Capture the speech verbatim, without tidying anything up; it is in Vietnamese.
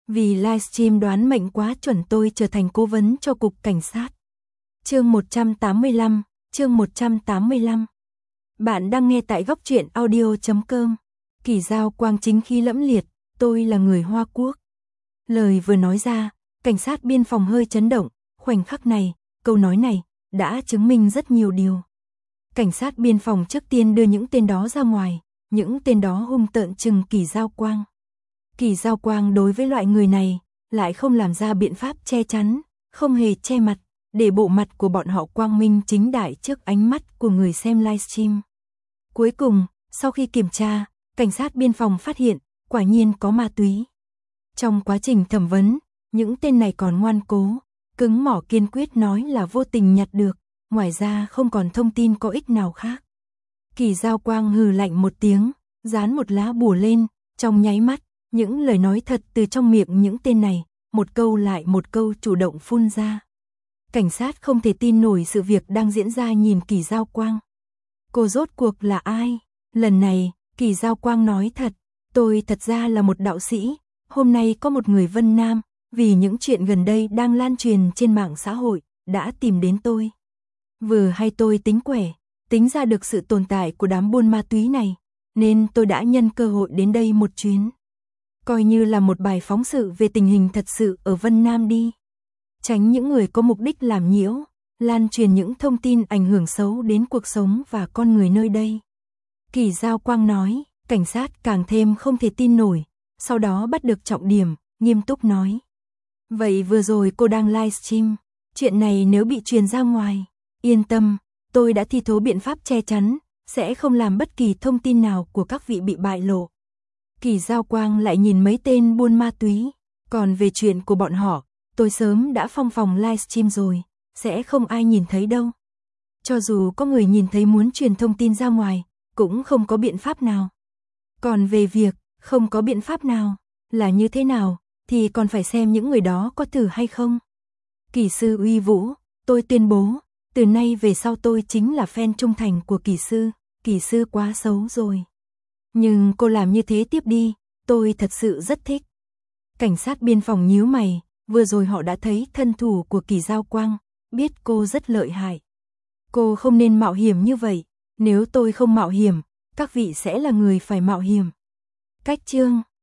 Vì livestream đoán mệnh quá chuẩn tôi trở thành cố vấn cho cục cảnh sát. Chương một trăm tám mươi lăm, chương một trăm tám mươi lăm. Bạn đang nghe tại góc truyện audio chấm com. Kỳ Giao Quang chính khí lẫm liệt, tôi là người Hoa Quốc. Lời vừa nói ra, cảnh sát biên phòng hơi chấn động, khoảnh khắc này, câu nói này, đã chứng minh rất nhiều điều. Cảnh sát biên phòng trước tiên đưa những tên đó ra ngoài, những tên đó hung tợn trừng Kỳ Giao Quang. Kỳ Giao Quang đối với loại người này, lại không làm ra biện pháp che chắn, không hề che mặt, để bộ mặt của bọn họ quang minh chính đại trước ánh mắt của người xem livestream. Cuối cùng, sau khi kiểm tra, cảnh sát biên phòng phát hiện, quả nhiên có ma túy. Trong quá trình thẩm vấn, những tên này còn ngoan cố, cứng mỏ kiên quyết nói là vô tình nhặt được, ngoài ra không còn thông tin có ích nào khác. Kỳ Giao Quang hừ lạnh một tiếng, dán một lá bùa lên, trong nháy mắt, những lời nói thật từ trong miệng những tên này, một câu lại một câu chủ động phun ra. Cảnh sát không thể tin nổi sự việc đang diễn ra nhìn Kỳ Giao Quang. Cô rốt cuộc là ai? Lần này, Kỳ Giao Quang nói thật, tôi thật ra là một đạo sĩ, hôm nay có một người Vân Nam, vì những chuyện gần đây đang lan truyền trên mạng xã hội, đã tìm đến tôi. Vừa hay tôi tính quẻ, tính ra được sự tồn tại của đám buôn ma túy này, nên tôi đã nhân cơ hội đến đây một chuyến. Coi như là một bài phóng sự về tình hình thật sự ở Vân Nam đi. Tránh những người có mục đích làm nhiễu, lan truyền những thông tin ảnh hưởng xấu đến cuộc sống và con người nơi đây. Kỳ Giao Quang nói, cảnh sát càng thêm không thể tin nổi, sau đó bắt được trọng điểm, nghiêm túc nói. Vậy vừa rồi cô đang livestream, chuyện này nếu bị truyền ra ngoài, yên tâm, tôi đã thi thố biện pháp che chắn, sẽ không làm bất kỳ thông tin nào của các vị bị bại lộ. Kỳ Giao Quang lại nhìn mấy tên buôn ma túy, còn về chuyện của bọn họ, tôi sớm đã phong phòng livestream rồi, sẽ không ai nhìn thấy đâu. Cho dù có người nhìn thấy muốn truyền thông tin ra ngoài, cũng không có biện pháp nào. Còn về việc không có biện pháp nào, là như thế nào, thì còn phải xem những người đó có thử hay không. Kỳ sư uy vũ, tôi tuyên bố, từ nay về sau tôi chính là fan trung thành của kỳ sư, kỳ sư quá xấu rồi. Nhưng cô làm như thế tiếp đi, tôi thật sự rất thích. Cảnh sát biên phòng nhíu mày, vừa rồi họ đã thấy thân thủ của Kỳ Giao Quang, biết cô rất lợi hại. Cô không nên mạo hiểm như vậy, nếu tôi không mạo hiểm, các vị sẽ là người phải mạo hiểm. Cách chương